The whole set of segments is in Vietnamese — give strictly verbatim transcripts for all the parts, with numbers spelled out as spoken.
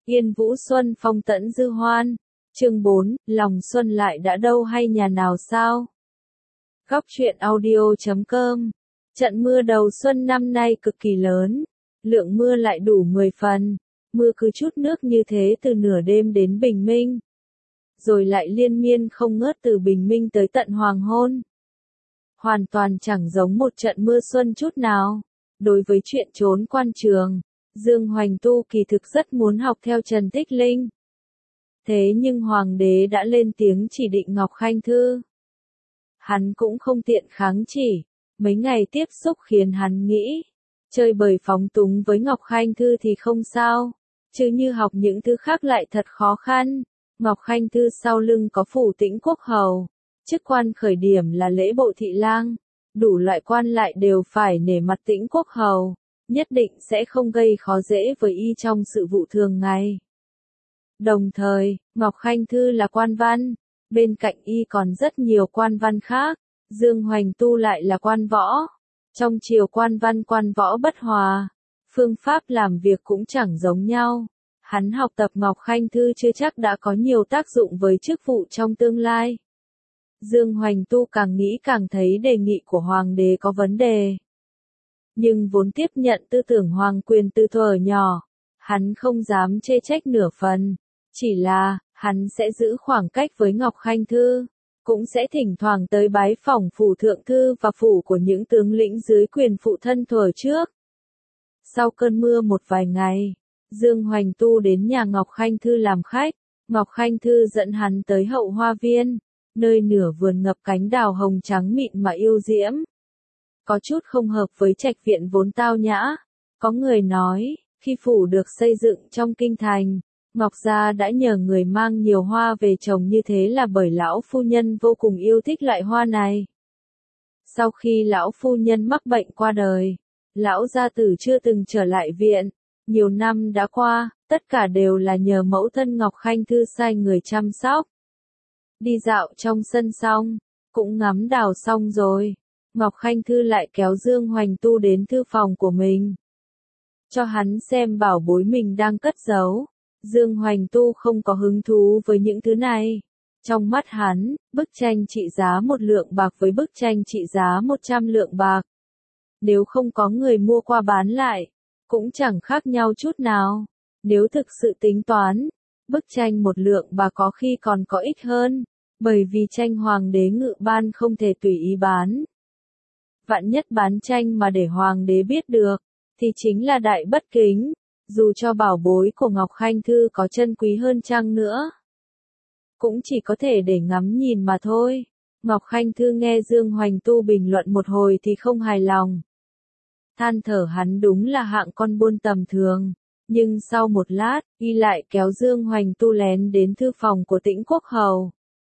Yên Vũ Xuân phong tẫn dư hoan. Chương bốn, lòng xuân lại đã đâu hay nhà nào sao? Góc truyện audio chấm com. Trận mưa đầu xuân năm nay cực kỳ lớn, lượng mưa lại đủ mười phần, mưa cứ chút nước như thế từ nửa đêm đến bình minh, rồi lại liên miên không ngớt từ bình minh tới tận hoàng hôn. Hoàn toàn chẳng giống một trận mưa xuân chút nào. Đối với chuyện trốn quan trường, Dương Hoành Tu kỳ thực rất muốn học theo Trần Tích Linh. Thế nhưng Hoàng đế đã lên tiếng chỉ định Ngọc Khanh Thư. Hắn cũng không tiện kháng chỉ, mấy ngày tiếp xúc khiến hắn nghĩ, chơi bời phóng túng với Ngọc Khanh Thư thì không sao, chứ như học những thứ khác lại thật khó khăn. Ngọc Khanh Thư sau lưng có phủ Tĩnh Quốc hầu, chức quan khởi điểm là lễ bộ thị lang, đủ loại quan lại đều phải nể mặt Tĩnh Quốc hầu, nhất định sẽ không gây khó dễ với y trong sự vụ thường ngày. Đồng thời, Ngọc Khanh Thư là quan văn, bên cạnh y còn rất nhiều quan văn khác, Dương Hoành Tu lại là quan võ. Trong triều quan văn quan võ bất hòa, phương pháp làm việc cũng chẳng giống nhau. Hắn học tập Ngọc Khanh Thư chưa chắc đã có nhiều tác dụng với chức vụ trong tương lai. Dương Hoành Tu càng nghĩ càng thấy đề nghị của Hoàng đế có vấn đề. Nhưng vốn tiếp nhận tư tưởng hoàng quyền từ thuở nhỏ, hắn không dám chê trách nửa phần. Chỉ là, hắn sẽ giữ khoảng cách với Ngọc Khanh Thư, cũng sẽ thỉnh thoảng tới bái phỏng phủ thượng thư và phủ của những tướng lĩnh dưới quyền phụ thân thuở trước. Sau cơn mưa một vài ngày, Dương Hoành Tu đến nhà Ngọc Khanh Thư làm khách. Ngọc Khanh Thư dẫn hắn tới hậu hoa viên, nơi nửa vườn ngập cánh đào hồng trắng mịn mà yêu diễm. Có chút không hợp với trạch viện vốn tao nhã. Có người nói, khi phủ được xây dựng trong kinh thành, Ngọc Gia đã nhờ người mang nhiều hoa về trồng như thế là bởi lão phu nhân vô cùng yêu thích loại hoa này. Sau khi lão phu nhân mắc bệnh qua đời, lão gia tử chưa từng trở lại viện. Nhiều năm đã qua, tất cả đều là nhờ mẫu thân Ngọc Khanh Thư sai người chăm sóc. Đi dạo trong sân xong, cũng ngắm đào xong rồi, Ngọc Khanh Thư lại kéo Dương Hoành Tu đến thư phòng của mình, cho hắn xem bảo bối mình đang cất giấu. Dương Hoành Tu không có hứng thú với những thứ này. Trong mắt hắn, bức tranh trị giá một lượng bạc với bức tranh trị giá một trăm lượng bạc, nếu không có người mua qua bán lại, cũng chẳng khác nhau chút nào. Nếu thực sự tính toán, bức tranh một lượng bạc có khi còn có ích hơn, bởi vì tranh hoàng đế ngự ban không thể tùy ý bán. Vạn nhất bán tranh mà để hoàng đế biết được, thì chính là đại bất kính, dù cho bảo bối của Ngọc Khanh Thư có chân quý hơn chăng nữa, cũng chỉ có thể để ngắm nhìn mà thôi. Ngọc Khanh Thư nghe Dương Hoành Tu bình luận một hồi thì không hài lòng. Than thở hắn đúng là hạng con buôn tầm thường, nhưng sau một lát, y lại kéo Dương Hoành Tu lén đến thư phòng của Tĩnh Quốc hầu.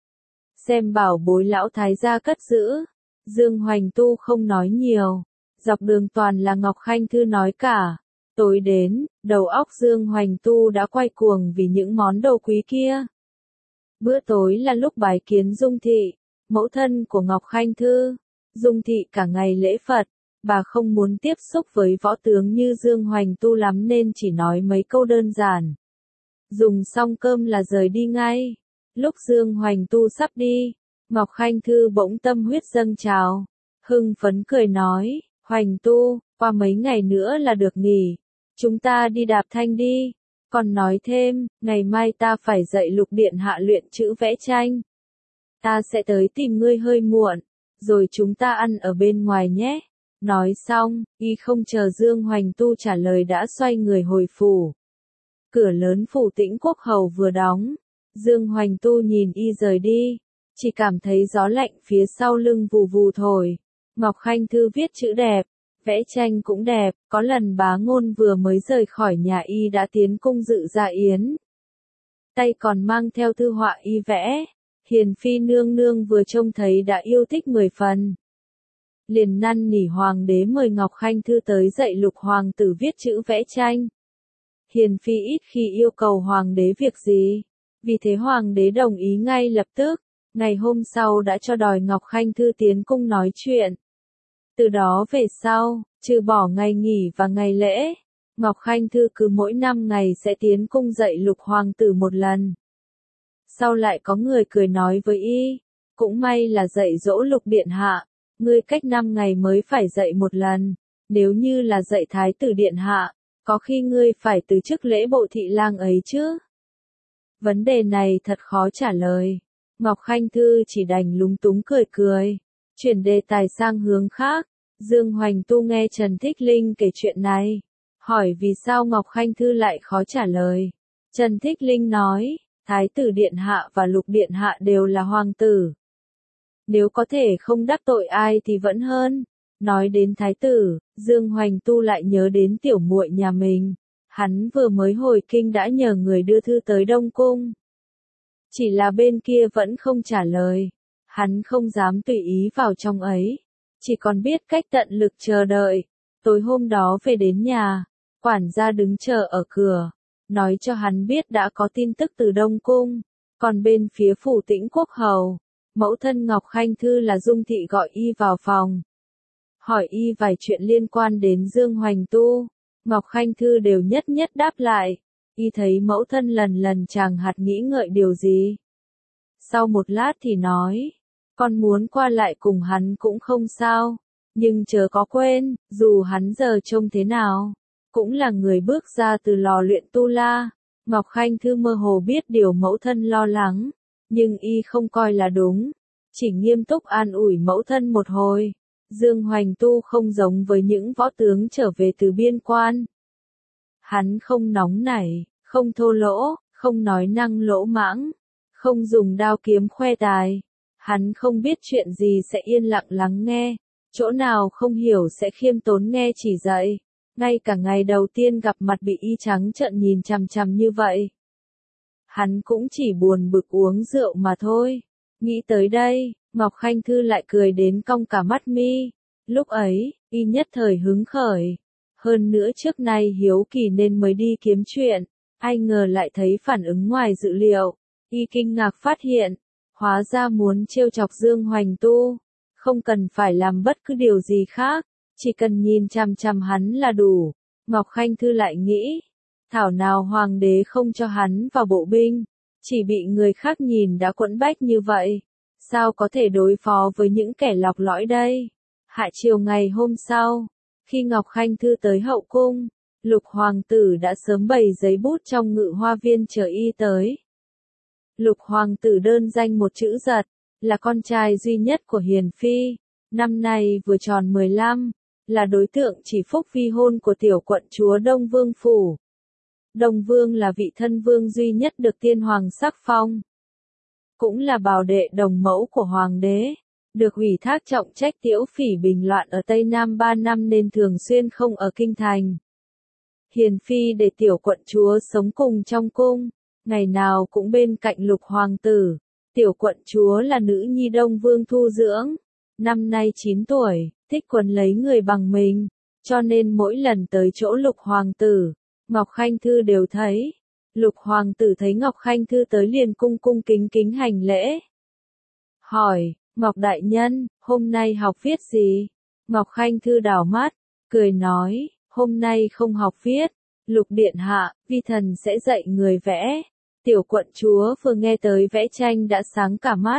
Xem bảo bối lão thái gia cất giữ. Dương Hoành Tu không nói nhiều, dọc đường toàn là Ngọc Khanh Thư nói cả. Tối đến, đầu óc Dương Hoành Tu đã quay cuồng vì những món đồ quý kia. Bữa tối là lúc bái kiến Dung Thị, mẫu thân của Ngọc Khanh Thư. Dung Thị cả ngày lễ Phật, bà không muốn tiếp xúc với võ tướng như Dương Hoành Tu lắm nên chỉ nói mấy câu đơn giản. Dùng xong cơm là rời đi ngay. Lúc Dương Hoành Tu sắp đi, Ngọc Khanh Thư bỗng tâm huyết dâng trào, hưng phấn cười nói, Hoành Tu, qua mấy ngày nữa là được nghỉ, chúng ta đi đạp thanh đi. Còn nói thêm, ngày mai ta phải dạy Lục điện hạ luyện chữ vẽ tranh. Ta sẽ tới tìm ngươi hơi muộn, rồi chúng ta ăn ở bên ngoài nhé. Nói xong, y không chờ Dương Hoành Tu trả lời đã xoay người hồi phủ. Cửa lớn phủ Tĩnh Quốc hầu vừa đóng, Dương Hoành Tu nhìn y rời đi, chỉ cảm thấy gió lạnh phía sau lưng vù vù thổi. Ngọc Khanh Thư viết chữ đẹp, vẽ tranh cũng đẹp, có lần Bá Ngôn vừa mới rời khỏi nhà y đã tiến cung dự dạ yến. Tay còn mang theo thư họa y vẽ, Hiền Phi nương nương vừa trông thấy đã yêu thích mười phần. Liền năn nỉ hoàng đế mời Ngọc Khanh Thư tới dạy Lục hoàng tử viết chữ vẽ tranh. Hiền Phi ít khi yêu cầu hoàng đế việc gì, vì thế hoàng đế đồng ý ngay lập tức. Ngày hôm sau đã cho đòi Ngọc Khanh Thư tiến cung nói chuyện. Từ đó về sau, trừ bỏ ngày nghỉ và ngày lễ, Ngọc Khanh Thư cứ mỗi năm ngày sẽ tiến cung dạy Lục Hoàng tử một lần. Sau lại có người cười nói với y, cũng may là dạy dỗ Lục Điện Hạ, ngươi cách năm ngày mới phải dạy một lần, nếu như là dạy Thái tử Điện Hạ, có khi ngươi phải từ chức lễ bộ thị lang ấy chứ. Vấn đề này thật khó trả lời. Ngọc Khanh Thư chỉ đành lúng túng cười cười, chuyển đề tài sang hướng khác. Dương Hoành Tu nghe Trần Thích Linh kể chuyện này, hỏi vì sao Ngọc Khanh Thư lại khó trả lời. Trần Thích Linh nói, Thái tử Điện Hạ và Lục Điện Hạ đều là hoàng tử. Nếu có thể không đắc tội ai thì vẫn hơn. Nói đến Thái tử, Dương Hoành Tu lại nhớ đến tiểu muội nhà mình. Hắn vừa mới hồi kinh đã nhờ người đưa thư tới Đông Cung. Chỉ là bên kia vẫn không trả lời. Hắn không dám tùy ý vào trong ấy. Chỉ còn biết cách tận lực chờ đợi. Tối hôm đó về đến nhà, quản gia đứng chờ ở cửa, nói cho hắn biết đã có tin tức từ Đông Cung. Còn bên phía phủ Tĩnh Quốc hầu, mẫu thân Ngọc Khanh Thư là Dung Thị gọi y vào phòng. Hỏi y vài chuyện liên quan đến Dương Hoành Tu. Ngọc Khanh Thư đều nhất nhất đáp lại. Y thấy mẫu thân lần lần chàng hạt nghĩ ngợi điều gì. Sau một lát thì nói, con muốn qua lại cùng hắn cũng không sao, nhưng chớ có quên, dù hắn giờ trông thế nào, cũng là người bước ra từ lò luyện tu la. Ngọc Khanh Thư mơ hồ biết điều mẫu thân lo lắng, nhưng y không coi là đúng, chỉ nghiêm túc an ủi mẫu thân một hồi. Dương Hoành Tu không giống với những võ tướng trở về từ biên quan. Hắn không nóng nảy, không thô lỗ, không nói năng lỗ mãng, không dùng đao kiếm khoe tài. Hắn không biết chuyện gì sẽ yên lặng lắng nghe, chỗ nào không hiểu sẽ khiêm tốn nghe chỉ dạy. Ngay cả ngày đầu tiên gặp mặt bị y trắng trợn nhìn chằm chằm như vậy. Hắn cũng chỉ buồn bực uống rượu mà thôi. Nghĩ tới đây, Ngọc Khanh Thư lại cười đến cong cả mắt mi. Lúc ấy, y nhất thời hứng khởi. Hơn nữa trước nay hiếu kỳ nên mới đi kiếm chuyện. Ai ngờ lại thấy phản ứng ngoài dự liệu. Y kinh ngạc phát hiện, hóa ra muốn trêu chọc Dương Hoành Tu, không cần phải làm bất cứ điều gì khác, chỉ cần nhìn chằm chằm hắn là đủ. Ngọc Khanh Thư lại nghĩ, thảo nào hoàng đế không cho hắn vào bộ binh, chỉ bị người khác nhìn đã quẫn bách như vậy, sao có thể đối phó với những kẻ lọc lõi đây. Hạ chiều ngày hôm sau, khi Ngọc Khanh Thư tới hậu cung, Lục Hoàng tử đã sớm bày giấy bút trong ngự hoa viên chờ y tới. Lục Hoàng tử đơn danh một chữ Giật, là con trai duy nhất của Hiền Phi, năm nay vừa tròn mười lăm, là đối tượng chỉ phúc vi hôn của tiểu quận chúa Đông Vương Phủ. Đông Vương là vị thân vương duy nhất được tiên hoàng sắc phong. Cũng là bảo đệ đồng mẫu của hoàng đế, được ủy thác trọng trách Tiễu Phỉ bình loạn ở Tây Nam ba năm nên thường xuyên không ở kinh thành. Hiền Phi để tiểu quận chúa sống cùng trong cung, ngày nào cũng bên cạnh Lục Hoàng tử. Tiểu quận chúa là nữ nhi Đông Vương thu dưỡng, năm nay chín tuổi, thích quấn lấy người bằng mình, cho nên mỗi lần tới chỗ Lục Hoàng tử, Ngọc Khanh Thư đều thấy. Lục Hoàng tử thấy Ngọc Khanh Thư tới liền cung cung kính kính hành lễ. Hỏi, Ngọc Đại Nhân, hôm nay học viết gì? Ngọc Khanh Thư đảo mắt, cười nói, hôm nay không học viết. Lục Điện Hạ, vi thần sẽ dạy người vẽ. Tiểu quận chúa vừa nghe tới vẽ tranh đã sáng cả mắt.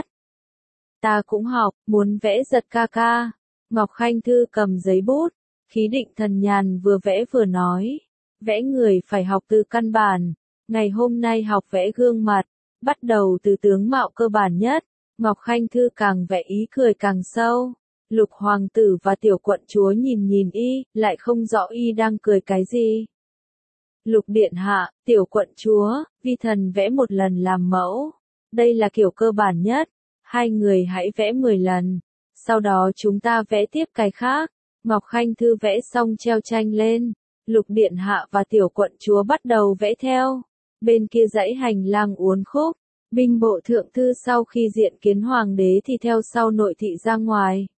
Ta cũng học, muốn vẽ Giật ca ca. Ngọc Khanh Thư cầm giấy bút, khí định thần nhàn vừa vẽ vừa nói. Vẽ người phải học từ căn bản. Ngày hôm nay học vẽ gương mặt, bắt đầu từ tướng mạo cơ bản nhất. Ngọc Khanh Thư càng vẽ ý cười càng sâu. Lục Hoàng tử và tiểu quận chúa nhìn nhìn y, lại không rõ y đang cười cái gì. Lục Điện Hạ, tiểu quận chúa, vi thần vẽ một lần làm mẫu. Đây là kiểu cơ bản nhất. Hai người hãy vẽ mười lần. Sau đó chúng ta vẽ tiếp cái khác. Ngọc Khanh Thư vẽ xong treo tranh lên. Lục Điện Hạ và tiểu quận chúa bắt đầu vẽ theo. Bên kia dãy hành lang uốn khúc. Binh bộ thượng thư sau khi diện kiến hoàng đế thì theo sau nội thị ra ngoài.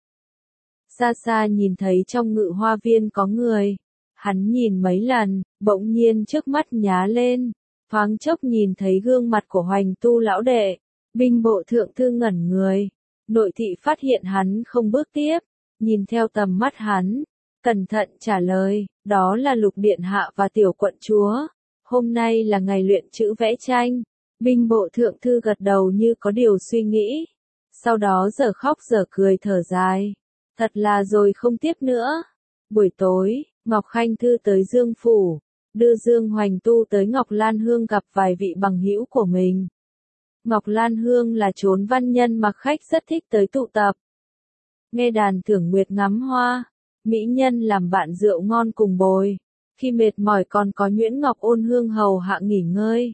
Xa xa nhìn thấy trong ngự hoa viên có người. Hắn nhìn mấy lần, bỗng nhiên trước mắt nhá lên. Thoáng chốc nhìn thấy gương mặt của Hoành Tu lão đệ. Binh bộ thượng thư ngẩn người. Nội thị phát hiện hắn không bước tiếp. Nhìn theo tầm mắt hắn. cẩn thận trả lời, đó là Lục Điện Hạ và Tiểu Quận Chúa. Hôm nay là ngày luyện chữ vẽ tranh. Binh bộ thượng thư gật đầu như có điều suy nghĩ. Sau đó giờ khóc giờ cười thở dài. Thật là rồi không tiếp nữa. Buổi tối, Ngọc Khanh Thư tới Dương Phủ, đưa Dương Hoành Tu tới Ngọc Lan Hương gặp vài vị bằng hữu của mình. Ngọc Lan Hương là chốn văn nhân mà khách rất thích tới tụ tập. Nghe đàn thưởng nguyệt ngắm hoa, mỹ nhân làm bạn rượu ngon cùng bồi. Khi mệt mỏi còn có nhuyễn ngọc ôn hương hầu hạ nghỉ ngơi.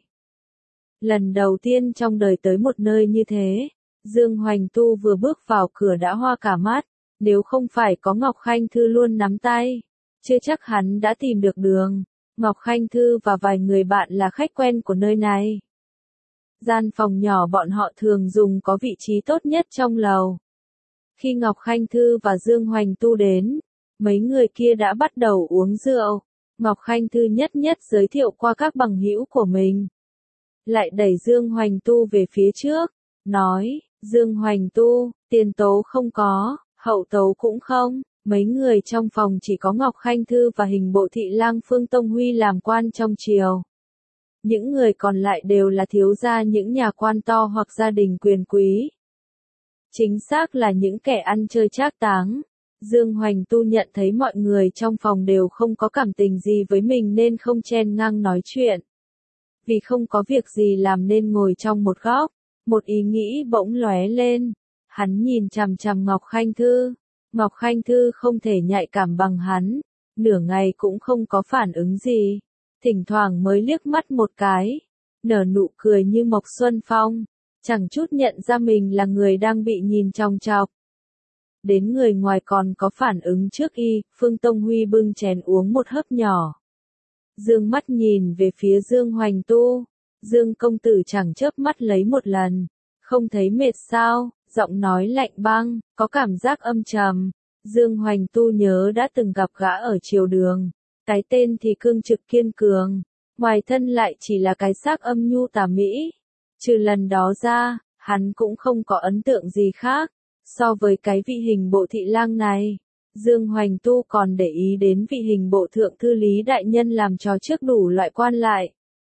Lần đầu tiên trong đời tới một nơi như thế, Dương Hoành Tu vừa bước vào cửa đã hoa cả mắt. Nếu không phải có Ngọc Khanh Thư luôn nắm tay, chưa chắc hắn đã tìm được đường. Ngọc Khanh Thư và vài người bạn là khách quen của nơi này. Gian phòng nhỏ bọn họ thường dùng có vị trí tốt nhất trong lầu. Khi Ngọc Khanh Thư và Dương Hoành Tu đến, mấy người kia đã bắt đầu uống rượu. Ngọc Khanh Thư nhất nhất giới thiệu qua các bằng hữu của mình. Lại đẩy Dương Hoành Tu về phía trước, nói, Dương Hoành Tu, tiền tố không có, hậu tấu cũng không. Mấy người trong phòng chỉ có Ngọc Khanh Thư và hình bộ thị lang Phương Tông Huy làm quan trong triều. Những người còn lại đều là thiếu gia những nhà quan to hoặc gia đình quyền quý. Chính xác là những kẻ ăn chơi trác táng. Dương Hoành Tu nhận thấy mọi người trong phòng đều không có cảm tình gì với mình nên không chen ngang nói chuyện. Vì không có việc gì làm nên ngồi trong một góc, một ý nghĩ bỗng lóe lên. Hắn nhìn chằm chằm Ngọc Khanh Thư. Ngọc Khanh Thư không thể nhạy cảm bằng hắn, nửa ngày cũng không có phản ứng gì, thỉnh thoảng mới liếc mắt một cái, nở nụ cười như Mộc Xuân Phong, chẳng chút nhận ra mình là người đang bị nhìn chòng chọc. Đến người ngoài còn có phản ứng trước y, Phương Tông Huy bưng chén uống một hớp nhỏ. Dương mắt nhìn về phía Dương Hoành Tu, Dương công tử chẳng chớp mắt lấy một lần, không thấy mệt sao? Giọng nói lạnh băng, có cảm giác âm trầm. Dương Hoành Tu nhớ đã từng gặp gã ở triều đường. Cái tên thì cương trực kiên cường, ngoài thân lại chỉ là cái xác âm nhu tà mỹ. Trừ lần đó ra, hắn cũng không có ấn tượng gì khác. So với cái vị hình bộ thị lang này, Dương Hoành Tu còn để ý đến vị hình bộ thượng thư Lý Đại Nhân làm trò trước đủ loại quan lại.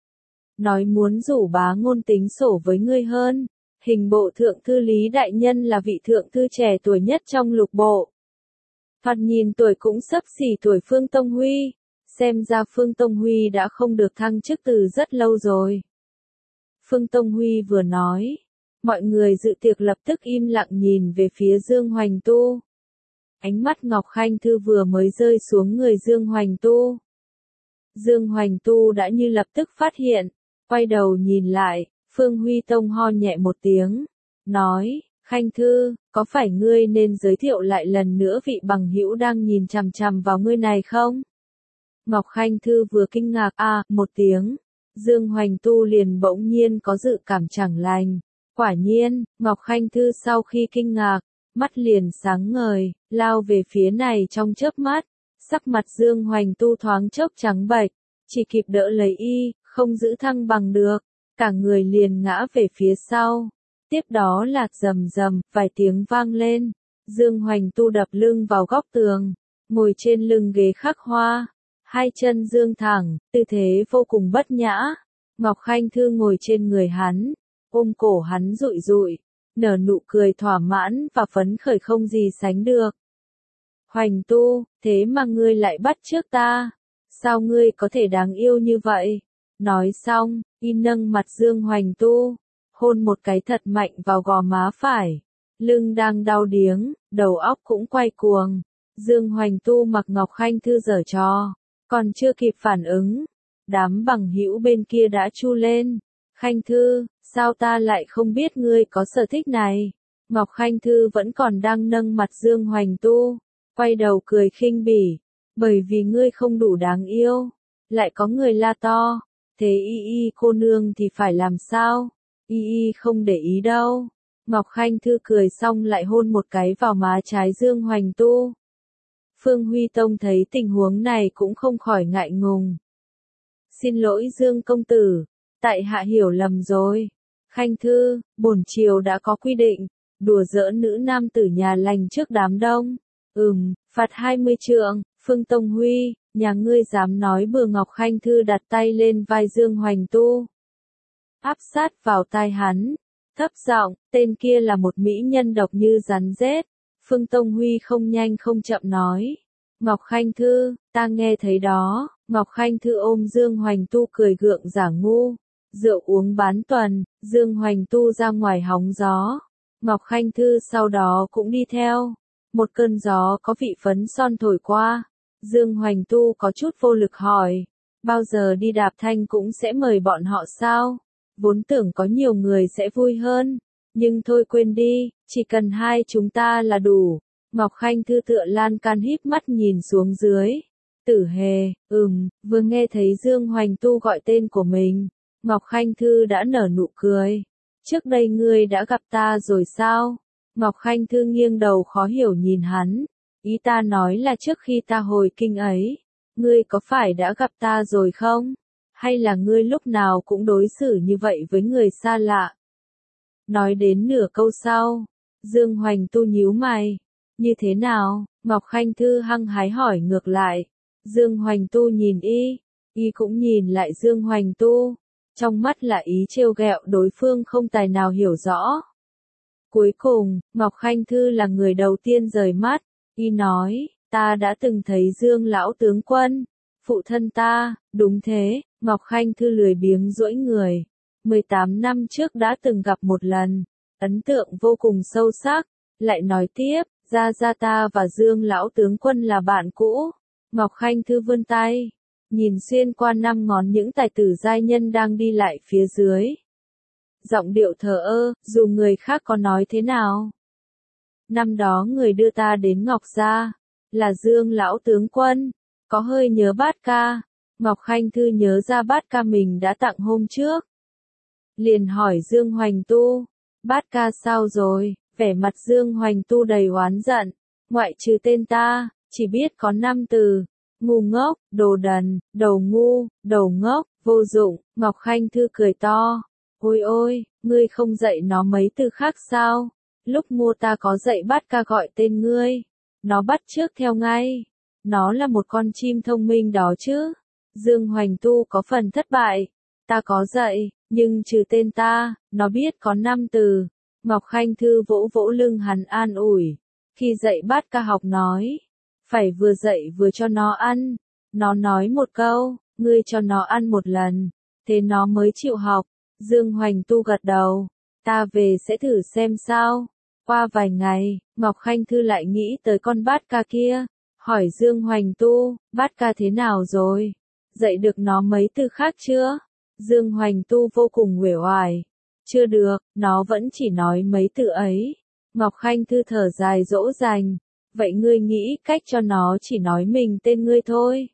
Nói muốn rủ bá ngôn tính sổ với ngươi hơn. Hình bộ thượng thư Lý Đại Nhân là vị thượng thư trẻ tuổi nhất trong lục bộ. Thoạt nhìn tuổi cũng xấp xỉ tuổi Phương Tông Huy. Xem ra Phương Tông Huy đã không được thăng chức từ rất lâu rồi. Phương Tông Huy vừa nói. Mọi người dự tiệc lập tức im lặng nhìn về phía Dương Hoành Tu. Ánh mắt Ngọc Khanh Thư vừa mới rơi xuống người Dương Hoành Tu. Dương Hoành Tu đã như lập tức phát hiện. Quay đầu nhìn lại. Phương Huy Tông ho nhẹ một tiếng, nói, Khanh Thư, có phải ngươi nên giới thiệu lại lần nữa vị bằng hữu đang nhìn chằm chằm vào ngươi này không? Ngọc Khanh Thư vừa kinh ngạc a một tiếng, Dương Hoành Tu liền bỗng nhiên có dự cảm chẳng lành. Quả nhiên, Ngọc Khanh Thư sau khi kinh ngạc, mắt liền sáng ngời, lao về phía này trong chớp mắt, sắc mặt Dương Hoành Tu thoáng chốc trắng bệch, chỉ kịp đỡ lấy y, không giữ thăng bằng được. Cả người liền ngã về phía sau. Tiếp đó là rầm rầm, vài tiếng vang lên. Dương Hoành Tu đập lưng vào góc tường, ngồi trên lưng ghế khắc hoa. Hai chân dương thẳng, tư thế vô cùng bất nhã. Ngọc Khanh Thư ngồi trên người hắn, ôm cổ hắn rụi rụi, nở nụ cười thỏa mãn và phấn khởi không gì sánh được. Hoành Tu, thế mà ngươi lại bắt chước ta? Sao ngươi có thể đáng yêu như vậy? Nói xong, y nâng mặt Dương Hoành Tu, hôn một cái thật mạnh vào gò má phải. Lưng đang đau điếng, đầu óc cũng quay cuồng. Dương Hoành Tu mặc Ngọc Khanh Thư giở trò, còn chưa kịp phản ứng. Đám bằng hữu bên kia đã chu lên. Khanh Thư, sao ta lại không biết ngươi có sở thích này? Ngọc Khanh Thư vẫn còn đang nâng mặt Dương Hoành Tu, quay đầu cười khinh bỉ. Bởi vì ngươi không đủ đáng yêu. Lại có người la to. Thế y y cô nương thì phải làm sao? Y y không để ý đâu. Ngọc Khanh Thư cười xong lại hôn một cái vào má trái Dương Hoành Tu. Phương Huy Tông thấy tình huống này cũng không khỏi ngại ngùng. Xin lỗi Dương công tử, tại hạ hiểu lầm rồi. Khanh Thư, bổn triều đã có quy định, đùa giỡn nữ nam tử nhà lành trước đám đông. Ừm, phạt hai mươi trượng, Phương Tông Huy, nhà ngươi dám nói bừa. Ngọc Khanh Thư đặt tay lên vai Dương Hoành Tu, áp sát vào tai hắn, thấp giọng, tên kia là một mỹ nhân độc như rắn rết. Phương Tông Huy không nhanh không chậm nói, Ngọc Khanh Thư, ta nghe thấy đó. Ngọc Khanh Thư ôm Dương Hoành Tu cười gượng giả ngu, rượu uống bán tuần. Dương Hoành Tu ra ngoài hóng gió, Ngọc Khanh Thư sau đó cũng đi theo. Một cơn gió có vị phấn son thổi qua, Dương Hoành Tu có chút vô lực hỏi, bao giờ đi đạp thanh cũng sẽ mời bọn họ sao? Vốn tưởng có nhiều người sẽ vui hơn, nhưng thôi quên đi, chỉ cần hai chúng ta là đủ. Ngọc Khanh Thư tựa lan can híp mắt nhìn xuống dưới. Tử Hề, ừm, vừa nghe thấy Dương Hoành Tu gọi tên của mình, Ngọc Khanh Thư đã nở nụ cười. Trước đây ngươi đã gặp ta rồi sao? Ngọc Khanh Thư nghiêng đầu khó hiểu nhìn hắn. Ý ta nói là trước khi ta hồi kinh ấy, ngươi có phải đã gặp ta rồi không? Hay là ngươi lúc nào cũng đối xử như vậy với người xa lạ? Nói đến nửa câu sau, Dương Hoành Tu nhíu mày. Như thế nào? Ngọc Khanh Thư hăng hái hỏi ngược lại. Dương Hoành Tu nhìn y, y cũng nhìn lại Dương Hoành Tu. Trong mắt là ý trêu ghẹo đối phương không tài nào hiểu rõ. Cuối cùng, Ngọc Khanh Thư là người đầu tiên rời mắt. Y nói, ta đã từng thấy Dương lão tướng quân. Phụ thân ta, đúng thế. Ngọc Khanh Thư lười biếng duỗi người. mười tám năm trước đã từng gặp một lần. Ấn tượng vô cùng sâu sắc. Lại nói tiếp, ra ra ta và Dương lão tướng quân là bạn cũ. Ngọc Khanh Thư vươn tay, nhìn xuyên qua năm ngón những tài tử giai nhân đang đi lại phía dưới. Giọng điệu thờ ơ, dù người khác có nói thế nào. Năm đó người đưa ta đến Ngọc Gia, là Dương lão tướng quân, có hơi nhớ bát ca. Ngọc Khanh Thư nhớ ra bát ca mình đã tặng hôm trước. Liền hỏi Dương Hoành Tu, bát ca sao rồi? Vẻ mặt Dương Hoành Tu đầy oán giận, ngoại trừ tên ta, chỉ biết có năm từ, ngu ngốc, đồ đần, đầu ngu, đầu ngốc, vô dụng. Ngọc Khanh Thư cười to, ôi ôi, ngươi không dạy nó mấy từ khác sao? Lúc mua ta có dạy bát ca gọi tên ngươi, nó bắt chước theo ngay, nó là một con chim thông minh đó chứ. Dương Hoành Tu có phần thất bại, ta có dạy, nhưng trừ tên ta, nó biết có năm từ. Ngọc Khanh Thư vỗ vỗ lưng hắn an ủi, khi dạy bát ca học nói, phải vừa dạy vừa cho nó ăn. Nó nói một câu, ngươi cho nó ăn một lần, thế nó mới chịu học. Dương Hoành Tu gật đầu, ta về sẽ thử xem sao. Qua vài ngày, Ngọc Khanh Thư lại nghĩ tới con bát ca kia, hỏi Dương Hoành Tu, bát ca thế nào rồi? Dạy được nó mấy từ khác chưa? Dương Hoành Tu vô cùng uể oải, chưa được, nó vẫn chỉ nói mấy từ ấy. Ngọc Khanh Thư thở dài dỗ dành, vậy ngươi nghĩ cách cho nó chỉ nói mình tên ngươi thôi.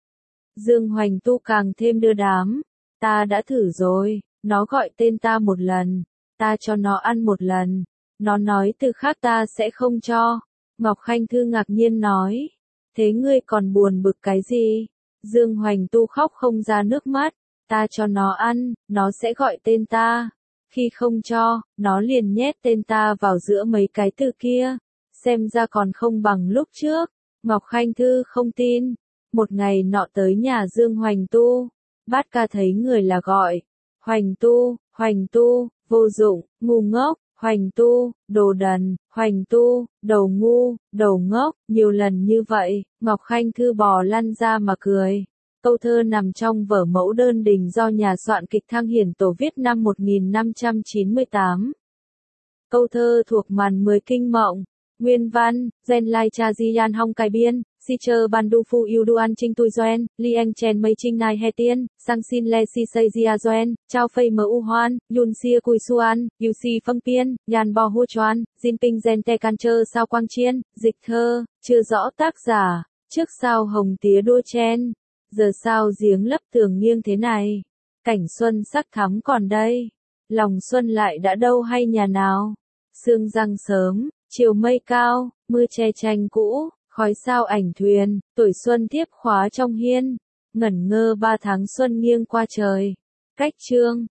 Dương Hoành Tu càng thêm đưa đám, ta đã thử rồi, nó gọi tên ta một lần, ta cho nó ăn một lần, nó nói từ khác ta sẽ không cho. Ngọc Khanh Thư ngạc nhiên nói, thế ngươi còn buồn bực cái gì? Dương Hoành Tu khóc không ra nước mắt, ta cho nó ăn, nó sẽ gọi tên ta. Khi không cho, nó liền nhét tên ta vào giữa mấy cái từ kia. Xem ra còn không bằng lúc trước. Ngọc Khanh Thư không tin. Một ngày nọ tới nhà Dương Hoành Tu. Bát ca thấy người là gọi. Hoành Tu, Hoành Tu, vô dụng, ngu ngốc, Hoành Tu, đồ đần, Hoành Tu, đầu ngu, đầu ngốc. Nhiều lần như vậy, Ngọc Khanh Thư bò lăn ra mà cười. Câu thơ nằm trong vở mẫu đơn đình do nhà soạn kịch Thăng Hiển Tổ viết năm một nghìn năm trăm chín mươi tám. Câu thơ thuộc màn mười kinh mộng. Nguyên văn, Gen Lai Cha Di Yan Hong Cai Biên, Si Chơ Ban Du Phu Yêu Duan Trinh Tui Doen, Li Anh Chen Mei Trinh Nai He Tiên, Sang Sin Le Si Say Zia Doen, Chao Fei Mu U Hoan, Yun Sia Cui Suan, Yu Si Phong Piên, Yan Bo Hu Chuan, Jin Ping Gen Te Can Chơ Sao Quang Chiên, dịch thơ, chưa rõ tác giả, trước sao hồng tía đua chen. Giờ sao giếng lấp tường nghiêng thế này? Cảnh xuân sắc thắm còn đây. Lòng xuân lại đã đâu hay nhà nào? Sương răng sớm, chiều mây cao, mưa che tranh cũ, khói sao ảnh thuyền, tuổi xuân tiếp khóa trong hiên. Ngẩn ngơ ba tháng xuân nghiêng qua trời. Cách chương